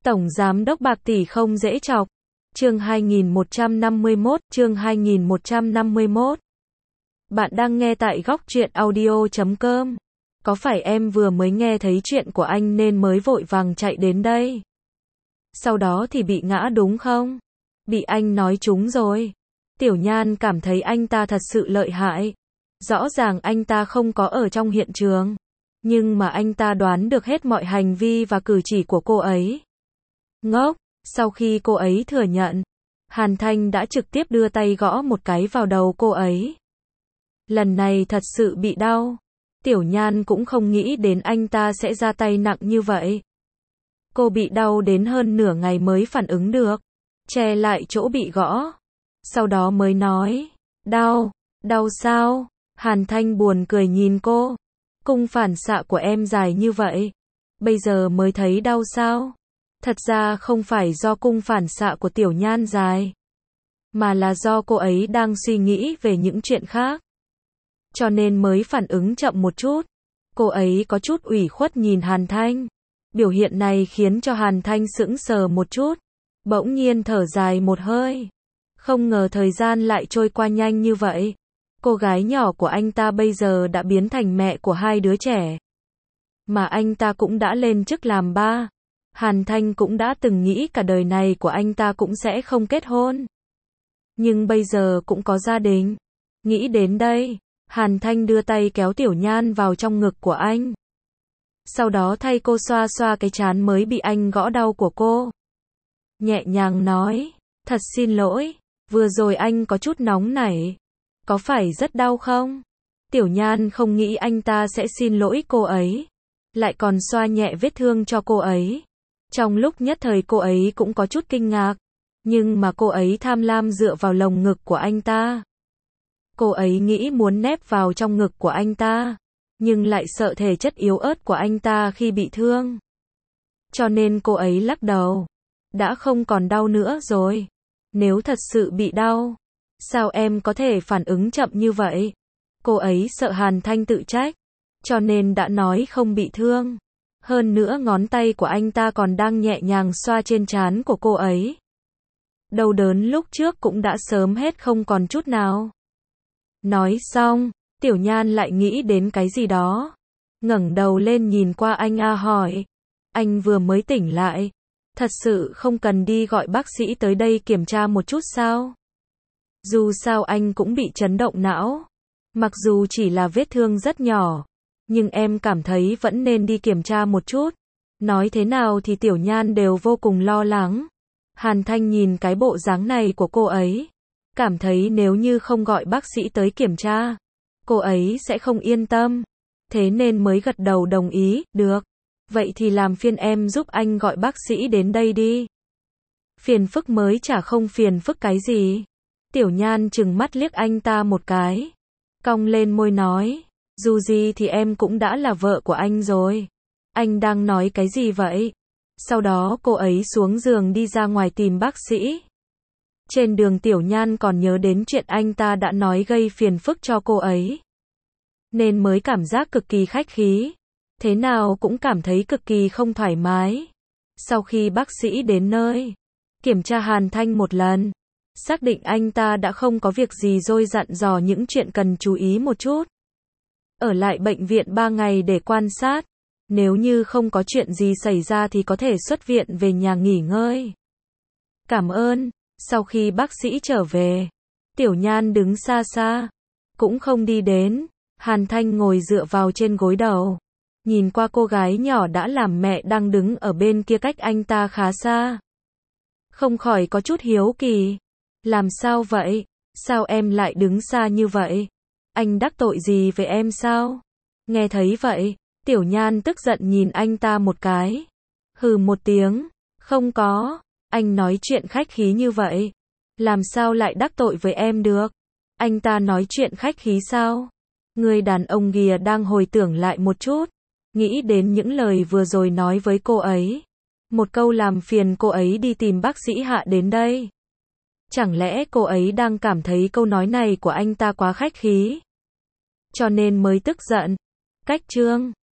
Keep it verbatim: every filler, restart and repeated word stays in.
Tổng giám đốc bạc tỷ không dễ chọc. Chương hai nghìn một trăm năm mươi mốt, chương hai nghìn một trăm năm mươi mốt. Bạn đang nghe tại góc truyện audio chấm com. Có phải em vừa mới nghe thấy chuyện của anh nên mới vội vàng chạy đến đây? Sau đó thì bị ngã đúng không? Bị anh nói trúng rồi. Tiểu Nhan cảm thấy anh ta thật sự lợi hại. Rõ ràng anh ta không có ở trong hiện trường, nhưng mà anh ta đoán được hết mọi hành vi và cử chỉ của cô ấy. Ngốc, sau khi cô ấy thừa nhận, Hàn Thanh đã trực tiếp đưa tay gõ một cái vào đầu cô ấy. Lần này thật sự bị đau. Tiểu Nhan cũng không nghĩ đến anh ta sẽ ra tay nặng như vậy. Cô bị đau đến hơn nửa ngày mới phản ứng được, che lại chỗ bị gõ. Sau đó mới nói, đau, đau sao? Hàn Thanh buồn cười nhìn cô. Cung phản xạ của em dài như vậy, bây giờ mới thấy đau sao? Thật ra không phải do cung phản xạ của Tiểu Nhan dài, mà là do cô ấy đang suy nghĩ về những chuyện khác, cho nên mới phản ứng chậm một chút. Cô ấy có chút ủy khuất nhìn Hàn Thanh. Biểu hiện này khiến cho Hàn Thanh sững sờ một chút, bỗng nhiên thở dài một hơi. Không ngờ thời gian lại trôi qua nhanh như vậy. Cô gái nhỏ của anh ta bây giờ đã biến thành mẹ của hai đứa trẻ, mà anh ta cũng đã lên chức làm ba. Hàn Thanh cũng đã từng nghĩ cả đời này của anh ta cũng sẽ không kết hôn, nhưng bây giờ cũng có gia đình. Nghĩ đến đây, Hàn Thanh đưa tay kéo Tiểu Nhan vào trong ngực của anh, sau đó thay cô xoa xoa cái trán mới bị anh gõ đau của cô. Nhẹ nhàng nói, thật xin lỗi, vừa rồi anh có chút nóng nảy. Có phải rất đau không? Tiểu Nhan không nghĩ anh ta sẽ xin lỗi cô ấy, lại còn xoa nhẹ vết thương cho cô ấy. Trong lúc nhất thời cô ấy cũng có chút kinh ngạc, nhưng mà cô ấy tham lam dựa vào lồng ngực của anh ta. Cô ấy nghĩ muốn nép vào trong ngực của anh ta, nhưng lại sợ thể chất yếu ớt của anh ta khi bị thương. Cho nên cô ấy lắc đầu. Đã không còn đau nữa rồi. Nếu thật sự bị đau, sao em có thể phản ứng chậm như vậy? Cô ấy sợ Hàn Thanh tự trách, cho nên đã nói không bị thương. Hơn nữa ngón tay của anh ta còn đang nhẹ nhàng xoa trên trán của cô ấy. Đau đớn lúc trước cũng đã sớm hết không còn chút nào. Nói xong, Tiểu Nhan lại nghĩ đến cái gì đó, ngẩng đầu lên nhìn qua anh A hỏi, anh vừa mới tỉnh lại, thật sự không cần đi gọi bác sĩ tới đây kiểm tra một chút sao? Dù sao anh cũng bị chấn động não, mặc dù chỉ là vết thương rất nhỏ, nhưng em cảm thấy vẫn nên đi kiểm tra một chút. Nói thế nào thì Tiểu Nhan đều vô cùng lo lắng. Hàn Thanh nhìn cái bộ dáng này của cô ấy, cảm thấy nếu như không gọi bác sĩ tới kiểm tra, cô ấy sẽ không yên tâm. Thế nên mới gật đầu đồng ý, được. Vậy thì làm phiền em giúp anh gọi bác sĩ đến đây đi. Phiền phức mới chả không phiền phức cái gì. Tiểu Nhan trừng mắt liếc anh ta một cái, cong lên môi nói, dù gì thì em cũng đã là vợ của anh rồi. Anh đang nói cái gì vậy? Sau đó cô ấy xuống giường đi ra ngoài tìm bác sĩ. Trên đường Tiểu Nhan còn nhớ đến chuyện anh ta đã nói gây phiền phức cho cô ấy, nên mới cảm giác cực kỳ khách khí. Thế nào cũng cảm thấy cực kỳ không thoải mái. Sau khi bác sĩ đến nơi, kiểm tra Hàn Thanh một lần, xác định anh ta đã không có việc gì rồi dặn dò những chuyện cần chú ý một chút. Ở lại bệnh viện ba ngày để quan sát. Nếu như không có chuyện gì xảy ra thì có thể xuất viện về nhà nghỉ ngơi. Cảm ơn. Sau khi bác sĩ trở về, Tiểu Nhan đứng xa xa, cũng không đi đến. Hàn Thanh ngồi dựa vào trên gối đầu, nhìn qua cô gái nhỏ đã làm mẹ đang đứng ở bên kia cách anh ta khá xa. Không khỏi có chút hiếu kỳ. Làm sao vậy? Sao em lại đứng xa như vậy? Anh đắc tội gì với em sao? Nghe thấy vậy, Tiểu Nhan tức giận nhìn anh ta một cái. Hừ một tiếng. Không có. Anh nói chuyện khách khí như vậy, làm sao lại đắc tội với em được? Anh ta nói chuyện khách khí sao? Người đàn ông kia đang hồi tưởng lại một chút, nghĩ đến những lời vừa rồi nói với cô ấy. Một câu làm phiền cô ấy đi tìm bác sĩ Hạ đến đây. Chẳng lẽ cô ấy đang cảm thấy câu nói này của anh ta quá khách khí, cho nên mới tức giận? Cách chương